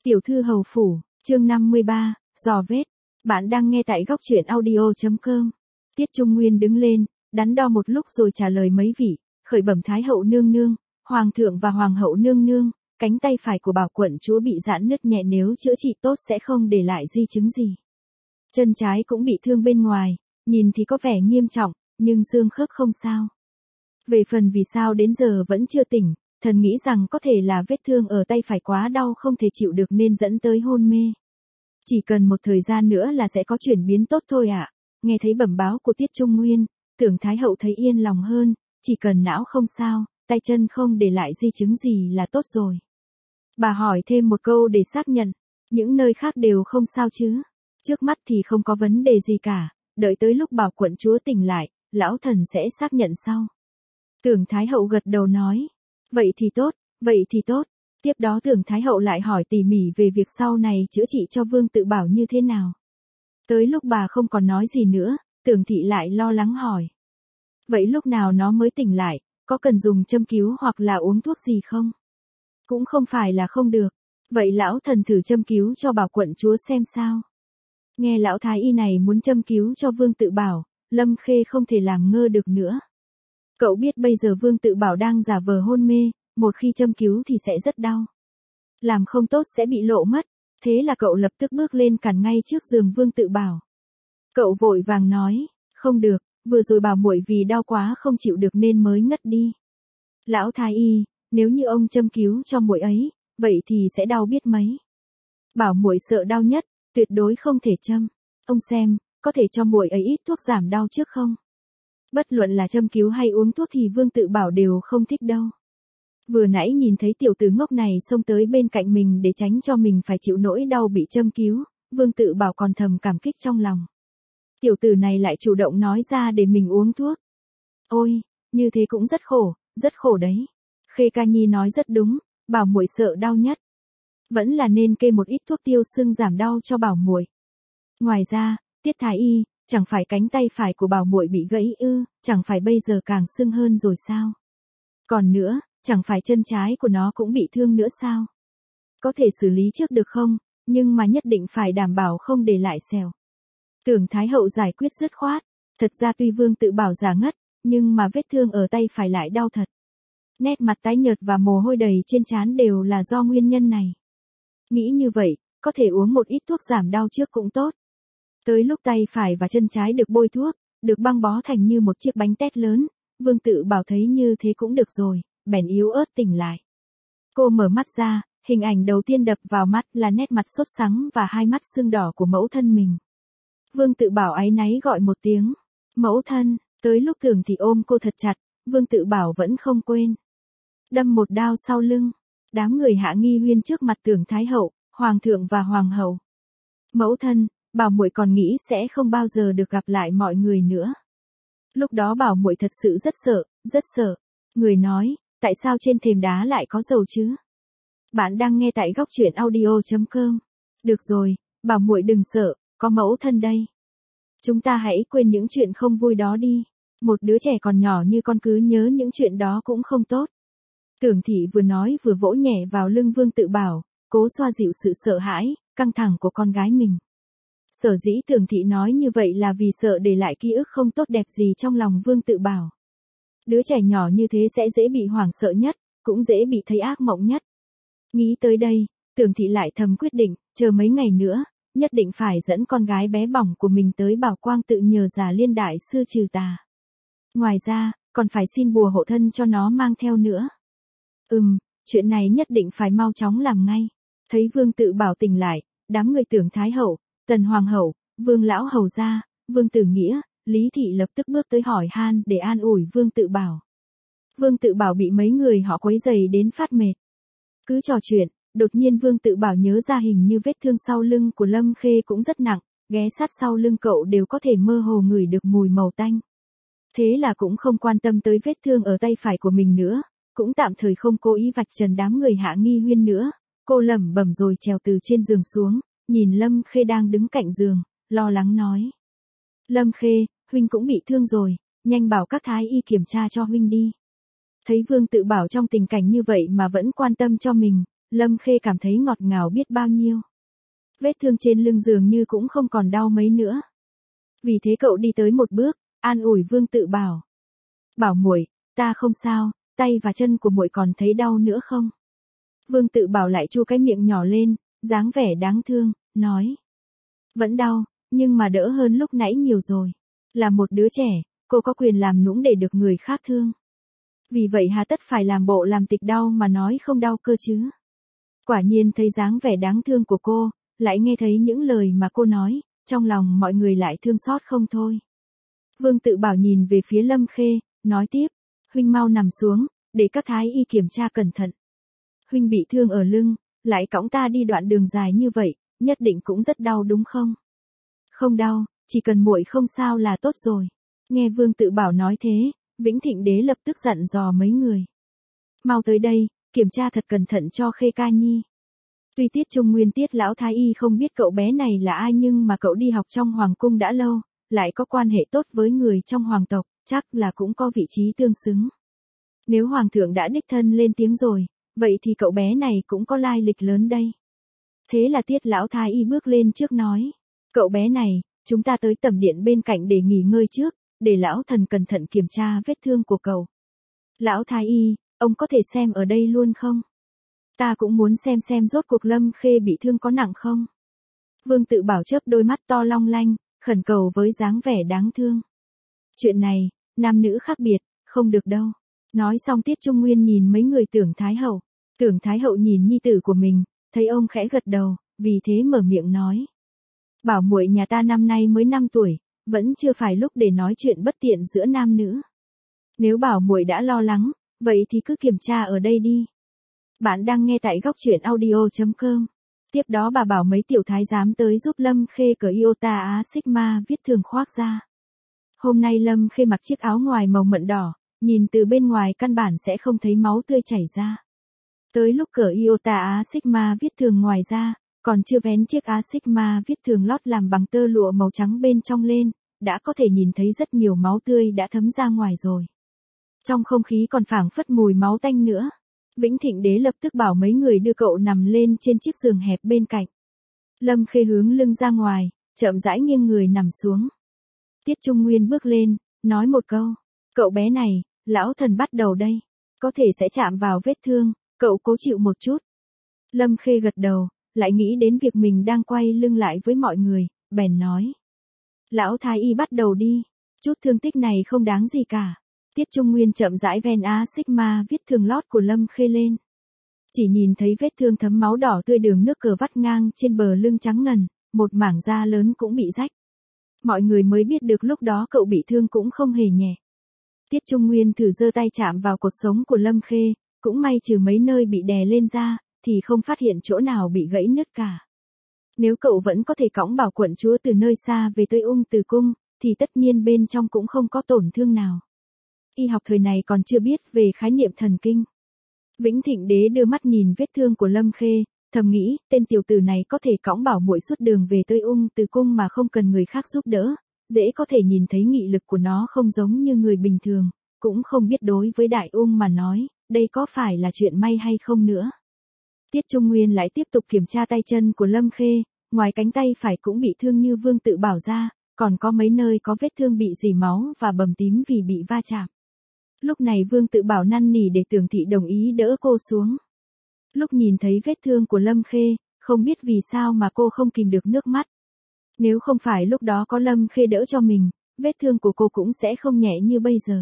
Tiểu thư hầu phủ, chương 53, dò vết. Bạn đang nghe tại góc truyện audio.com. Tiết Trung Nguyên đứng lên, đắn đo một lúc rồi trả lời mấy vị, khởi bẩm Thái hậu nương nương, Hoàng thượng và Hoàng hậu nương nương, cánh tay phải của Bảo quận chúa bị giãn nứt nhẹ, nếu chữa trị tốt sẽ không để lại di chứng gì. Chân trái cũng bị thương bên ngoài, nhìn thì có vẻ nghiêm trọng, nhưng xương khớp không sao. Về phần vì sao đến giờ vẫn chưa tỉnh, thần nghĩ rằng có thể là vết thương ở tay phải quá đau không thể chịu được nên dẫn tới hôn mê. Chỉ cần một thời gian nữa là sẽ có chuyển biến tốt thôi ạ. Nghe thấy bẩm báo của Tiết Trung Nguyên, tưởng Thái hậu thấy yên lòng hơn, chỉ cần não không sao, tay chân không để lại di chứng gì là tốt rồi. Bà hỏi thêm một câu để xác nhận, những nơi khác đều không sao chứ? Trước mắt thì không có vấn đề gì cả, đợi tới lúc Bảo quận chúa tỉnh lại, lão thần sẽ xác nhận sau. Tưởng Thái hậu gật đầu nói, vậy thì tốt, vậy thì tốt. Tiếp đó tưởng Thái hậu lại hỏi tỉ mỉ về việc sau này chữa trị cho Vương Tự Bảo như thế nào. Tới lúc bà không còn nói gì nữa, tưởng thị lại lo lắng hỏi. Vậy lúc nào nó mới tỉnh lại, có cần dùng châm cứu hoặc là uống thuốc gì không? Cũng không phải là không được. Vậy lão thần thử châm cứu cho Bảo quận chúa xem sao. Nghe lão thái y này muốn châm cứu cho Vương Tự Bảo, Lâm Khê không thể làm ngơ được nữa. Cậu biết bây giờ Vương Tự Bảo đang giả vờ hôn mê, một khi châm cứu thì sẽ rất đau. Làm không tốt sẽ bị lộ mất, thế là cậu lập tức bước lên cản ngay trước giường Vương Tự Bảo. Cậu vội vàng nói, không được, vừa rồi Bảo muội vì đau quá không chịu được nên mới ngất đi. Lão thái y, nếu như ông châm cứu cho muội ấy, vậy thì sẽ đau biết mấy. Bảo muội sợ đau nhất, tuyệt đối không thể châm. Ông xem, có thể cho muội ấy ít thuốc giảm đau trước không? Bất luận là châm cứu hay uống thuốc thì Vương Tự Bảo đều không thích đâu. Vừa nãy nhìn thấy tiểu tử ngốc này xông tới bên cạnh mình để tránh cho mình phải chịu nỗi đau bị châm cứu, Vương Tự Bảo còn thầm cảm kích trong lòng. Tiểu tử này lại chủ động nói ra để mình uống thuốc. Ôi, như thế cũng rất khổ đấy. Khê Ca Nhi nói rất đúng, Bảo muội sợ đau nhất. Vẫn là nên kê một ít thuốc tiêu sưng giảm đau cho Bảo muội. Ngoài ra, Tiết thái y, chẳng phải cánh tay phải của Bảo muội bị gãy ư, chẳng phải bây giờ càng sưng hơn rồi sao? Còn nữa, chẳng phải chân trái của nó cũng bị thương nữa sao? Có thể xử lý trước được không, nhưng mà nhất định phải đảm bảo không để lại sẹo. Tưởng Thái hậu giải quyết dứt khoát, thật ra tuy Vương Tự Bảo giả ngất, nhưng mà vết thương ở tay phải lại đau thật. Nét mặt tái nhợt và mồ hôi đầy trên trán đều là do nguyên nhân này. Nghĩ như vậy, có thể uống một ít thuốc giảm đau trước cũng tốt. Tới lúc tay phải và chân trái được bôi thuốc, được băng bó thành như một chiếc bánh tét lớn, Vương Tự Bảo thấy như thế cũng được rồi, bèn yếu ớt tỉnh lại. Cô mở mắt ra, hình ảnh đầu tiên đập vào mắt là nét mặt sốt sắng và hai mắt sưng đỏ của mẫu thân mình. Vương Tự Bảo áy náy gọi một tiếng, mẫu thân, tới lúc tưởng thì ôm cô thật chặt, Vương Tự Bảo vẫn không quên. Đâm một đao sau lưng, đám người hạ nghi huyên trước mặt tưởng Thái hậu, Hoàng thượng và Hoàng hậu. Mẫu thân, Bảo muội còn nghĩ sẽ không bao giờ được gặp lại mọi người nữa. Lúc đó Bảo muội thật sự rất sợ. Người nói, tại sao trên thềm đá lại có dầu chứ? Bạn đang nghe tại góc truyện audio.com. Được rồi, Bảo muội đừng sợ, có mẫu thân đây. Chúng ta hãy quên những chuyện không vui đó đi. Một đứa trẻ còn nhỏ như con cứ nhớ những chuyện đó cũng không tốt. Tưởng thị vừa nói vừa vỗ nhẹ vào lưng Vương Tự Bảo, cố xoa dịu sự sợ hãi, căng thẳng của con gái mình. Sở dĩ tưởng thị nói như vậy là vì sợ để lại ký ức không tốt đẹp gì trong lòng Vương Tự Bảo. Đứa trẻ nhỏ như thế sẽ dễ bị hoảng sợ nhất, cũng dễ bị thấy ác mộng nhất. Nghĩ tới đây, tưởng thị lại thầm quyết định, chờ mấy ngày nữa, nhất định phải dẫn con gái bé bỏng của mình tới Bảo Quang tự nhờ Già Liên đại sư trừ tà. Ngoài ra, còn phải xin bùa hộ thân cho nó mang theo nữa. Chuyện này nhất định phải mau chóng làm ngay. Thấy Vương Tự Bảo tỉnh lại, đám người tưởng Thái hậu, Tần Hoàng hậu, Vương lão hầu gia, Vương Tử Nghĩa, Lý thị lập tức bước tới hỏi han để an ủi Vương Tự Bảo. Vương Tự Bảo bị mấy người họ quấy rầy đến phát mệt. Cứ trò chuyện, đột nhiên Vương Tự Bảo nhớ ra hình như vết thương sau lưng của Lâm Khê cũng rất nặng, ghé sát sau lưng cậu đều có thể mơ hồ ngửi được mùi màu tanh. Thế là cũng không quan tâm tới vết thương ở tay phải của mình nữa, cũng tạm thời không cố ý vạch trần đám người hạ nghi huyên nữa. Cô lẩm bẩm rồi trèo từ trên giường xuống, nhìn Lâm Khê đang đứng cạnh giường, lo lắng nói. Lâm Khê, huynh cũng bị thương rồi, nhanh bảo các thái y kiểm tra cho huynh đi. Thấy Vương Tự Bảo trong tình cảnh như vậy mà vẫn quan tâm cho mình, Lâm Khê cảm thấy ngọt ngào biết bao nhiêu. Vết thương trên lưng dường như cũng không còn đau mấy nữa. Vì thế cậu đi tới một bước, an ủi Vương Tự Bảo. Bảo muội, ta không sao, tay và chân của muội còn thấy đau nữa không? Vương Tự Bảo lại chu cái miệng nhỏ lên, dáng vẻ đáng thương, nói. Vẫn đau, nhưng mà đỡ hơn lúc nãy nhiều rồi. Là một đứa trẻ, cô có quyền làm nũng để được người khác thương. Vì vậy hà tất phải làm bộ làm tịch đau mà nói không đau cơ chứ. Quả nhiên thấy dáng vẻ đáng thương của cô, lại nghe thấy những lời mà cô nói, trong lòng mọi người lại thương xót không thôi. Vương Tự Bảo nhìn về phía Lâm Khê, nói tiếp, huynh mau nằm xuống, để các thái y kiểm tra cẩn thận. Huynh bị thương ở lưng, lại cõng ta đi đoạn đường dài như vậy, nhất định cũng rất đau đúng không? Không đau, chỉ cần muội không sao là tốt rồi. Nghe Vương Tự Bảo nói thế, Vĩnh Thịnh Đế lập tức dặn dò mấy người. Mau tới đây, kiểm tra thật cẩn thận cho Khê ca nhi. Tuy Tiết Trung Nguyên Tiết lão thái y không biết cậu bé này là ai nhưng mà cậu đi học trong hoàng cung đã lâu, lại có quan hệ tốt với người trong hoàng tộc, chắc là cũng có vị trí tương xứng. Nếu hoàng thượng đã đích thân lên tiếng rồi, vậy thì cậu bé này cũng có lai lịch lớn đây. Thế là Tiết lão thái y bước lên trước nói, cậu bé này, chúng ta tới tẩm điện bên cạnh để nghỉ ngơi trước, để lão thần cẩn thận kiểm tra vết thương của cậu. Lão thái y, ông có thể xem ở đây luôn không? Ta cũng muốn xem rốt cuộc Lâm Khê bị thương có nặng không? Vương Tự Bảo chớp đôi mắt to long lanh, khẩn cầu với dáng vẻ đáng thương. Chuyện này, nam nữ khác biệt, không được đâu. Nói xong Tiết Trung Nguyên nhìn mấy người Tưởng Thái Hậu. Tưởng Thái Hậu nhìn nhi tử của mình, thấy ông khẽ gật đầu, vì thế mở miệng nói. Bảo muội nhà ta năm nay mới 5 tuổi, vẫn chưa phải lúc để nói chuyện bất tiện giữa nam nữ. Nếu bảo muội đã lo lắng, vậy thì cứ kiểm tra ở đây đi. Bạn đang nghe tại góc truyện audio.com. Tiếp đó bà bảo mấy tiểu thái giám tới giúp Lâm Khê cởi Iota Á Sigma viết thường khoác ra. Hôm nay Lâm Khê mặc chiếc áo ngoài màu mận đỏ, nhìn từ bên ngoài căn bản sẽ không thấy máu tươi chảy ra. Tới lúc cởi Iota Á Sigma viết thường ngoài ra, còn chưa vén chiếc Á Sigma viết thường lót làm bằng tơ lụa màu trắng bên trong lên, đã có thể nhìn thấy rất nhiều máu tươi đã thấm ra ngoài rồi. Trong không khí còn phảng phất mùi máu tanh nữa. Vĩnh Thịnh Đế lập tức bảo mấy người đưa cậu nằm lên trên chiếc giường hẹp bên cạnh. Lâm Khê hướng lưng ra ngoài, chậm rãi nghiêng người nằm xuống. Tiết Trung Nguyên bước lên, nói một câu. Cậu bé này, lão thần bắt đầu đây. Có thể sẽ chạm vào vết thương, cậu cố chịu một chút. Lâm Khê gật đầu, lại nghĩ đến việc mình đang quay lưng lại với mọi người, bèn nói. Lão thái y bắt đầu đi, chút thương tích này không đáng gì cả. Tiết Trung Nguyên chậm rãi ven Á Sigma viết thường lót của Lâm Khê lên. Chỉ nhìn thấy vết thương thấm máu đỏ tươi đường nước cờ vắt ngang trên bờ lưng trắng ngần, một mảng da lớn cũng bị rách. Mọi người mới biết được lúc đó cậu bị thương cũng không hề nhẹ. Tiết Trung Nguyên thử giơ tay chạm vào cột sống của Lâm Khê, cũng may trừ mấy nơi bị đè lên da, thì không phát hiện chỗ nào bị gãy nứt cả. Nếu cậu vẫn có thể cõng Bảo quận chúa từ nơi xa về tới Ung Từ Cung, thì tất nhiên bên trong cũng không có tổn thương nào. Y học thời này còn chưa biết về khái niệm thần kinh. Vĩnh Thịnh Đế đưa mắt nhìn vết thương của Lâm Khê, thầm nghĩ, tên tiểu tử này có thể cõng Bảo muội suốt đường về tới Ung Từ Cung mà không cần người khác giúp đỡ, dễ có thể nhìn thấy nghị lực của nó không giống như người bình thường, cũng không biết đối với Đại Ung mà nói, đây có phải là chuyện may hay không nữa. Tiết Trung Nguyên lại tiếp tục kiểm tra tay chân của Lâm Khê, ngoài cánh tay phải cũng bị thương như Vương Tự Bảo ra, còn có mấy nơi có vết thương bị rỉ máu và bầm tím vì bị va chạm. Lúc này Vương Tự Bảo năn nỉ để Tưởng thị đồng ý đỡ cô xuống. Lúc nhìn thấy vết thương của Lâm Khê, không biết vì sao mà cô không kìm được nước mắt. Nếu không phải lúc đó có Lâm Khê đỡ cho mình, vết thương của cô cũng sẽ không nhẹ như bây giờ.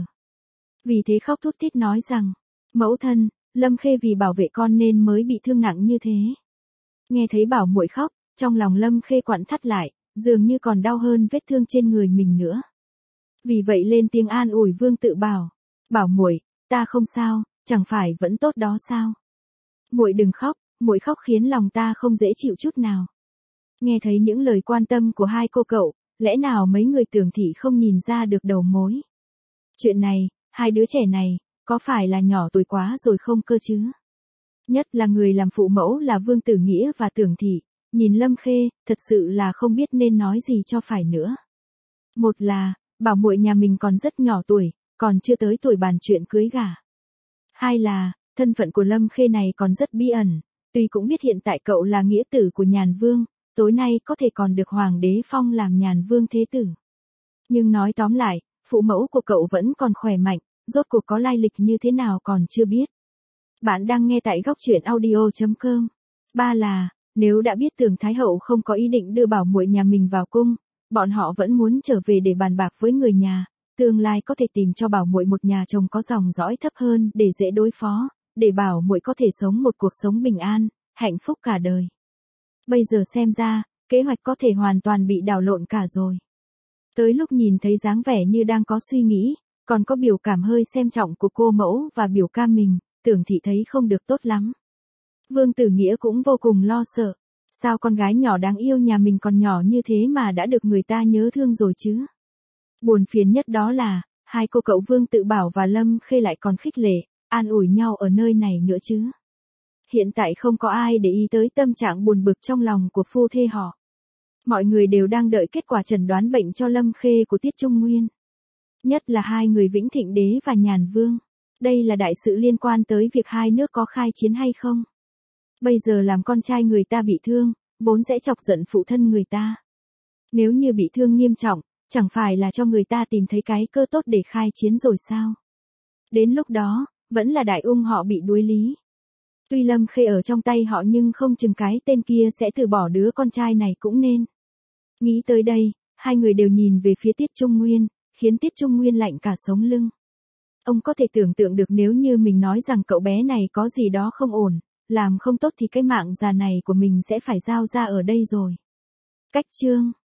Vì thế khóc thút thít nói rằng, mẫu thân, Lâm Khê vì bảo vệ con nên mới bị thương nặng như thế. Nghe thấy Bảo muội khóc, trong lòng Lâm Khê quặn thắt lại, dường như còn đau hơn vết thương trên người mình nữa. Vì vậy lên tiếng an ủi Vương Tự Bảo. Bảo muội, ta không sao, chẳng phải vẫn tốt đó sao? Muội đừng khóc, muội khóc khiến lòng ta không dễ chịu chút nào. Nghe thấy những lời quan tâm của hai cô cậu, lẽ nào mấy người Tưởng thị không nhìn ra được đầu mối? Chuyện này, hai đứa trẻ này, có phải là nhỏ tuổi quá rồi không cơ chứ? Nhất là người làm phụ mẫu là Vương Tử Nghĩa và Tưởng thị, nhìn Lâm Khê, thật sự là không biết nên nói gì cho phải nữa. Một là, Bảo muội nhà mình còn rất nhỏ tuổi, còn chưa tới tuổi bàn chuyện cưới gả. Hai là, thân phận của Lâm Khê này còn rất bí ẩn, Tuy cũng biết hiện tại cậu là nghĩa tử của Nhàn Vương, tối nay có thể còn được Hoàng đế phong làm Nhàn Vương thế tử. Nhưng nói tóm lại, phụ mẫu của cậu vẫn còn khỏe mạnh, rốt cuộc có lai lịch như thế nào còn chưa biết. Bạn đang nghe tại góc truyện audio.com. Ba là, nếu đã biết Tưởng Thái Hậu không có ý định đưa bảo muội nhà mình vào cung, bọn họ vẫn muốn trở về để bàn bạc với người nhà, tương lai có thể tìm cho bảo muội một nhà chồng có dòng dõi thấp hơn để dễ đối phó, để bảo muội có thể sống một cuộc sống bình an, hạnh phúc cả đời. Bây giờ xem ra, kế hoạch có thể hoàn toàn bị đảo lộn cả rồi. Tới lúc nhìn thấy dáng vẻ như đang có suy nghĩ, còn có biểu cảm hơi xem trọng của cô mẫu và biểu ca mình, Tưởng thị thấy không được tốt lắm. Vương Tử Nghĩa cũng vô cùng lo sợ. Sao con gái nhỏ đáng yêu nhà mình còn nhỏ như thế mà đã được người ta nhớ thương rồi chứ? Buồn phiền nhất đó là, hai cô cậu Vương Tự Bảo và Lâm Khê lại còn khích lệ, an ủi nhau ở nơi này nữa chứ. Hiện tại không có ai để ý tới tâm trạng buồn bực trong lòng của phu thê họ. Mọi người đều đang đợi kết quả chẩn đoán bệnh cho Lâm Khê của Tiết Trung Nguyên. Nhất là hai người Vĩnh Thịnh Đế và Nhàn Vương. Đây là đại sự liên quan tới việc hai nước có khai chiến hay không. Bây giờ làm con trai người ta bị thương, vốn sẽ chọc giận phụ thân người ta. Nếu như bị thương nghiêm trọng, chẳng phải là cho người ta tìm thấy cái cơ tốt để khai chiến rồi sao? Đến lúc đó, vẫn là đại ung họ bị đuối lý. Tuy Lâm Khê ở trong tay họ nhưng không chừng cái tên kia sẽ từ bỏ đứa con trai này cũng nên. Nghĩ tới đây, hai người đều nhìn về phía Tiết Trung Nguyên, khiến Tiết Trung Nguyên lạnh cả sống lưng. Ông có thể tưởng tượng được nếu như mình nói rằng cậu bé này có gì đó không ổn, làm không tốt thì cái mạng già này của mình sẽ phải giao ra ở đây rồi. Cách chương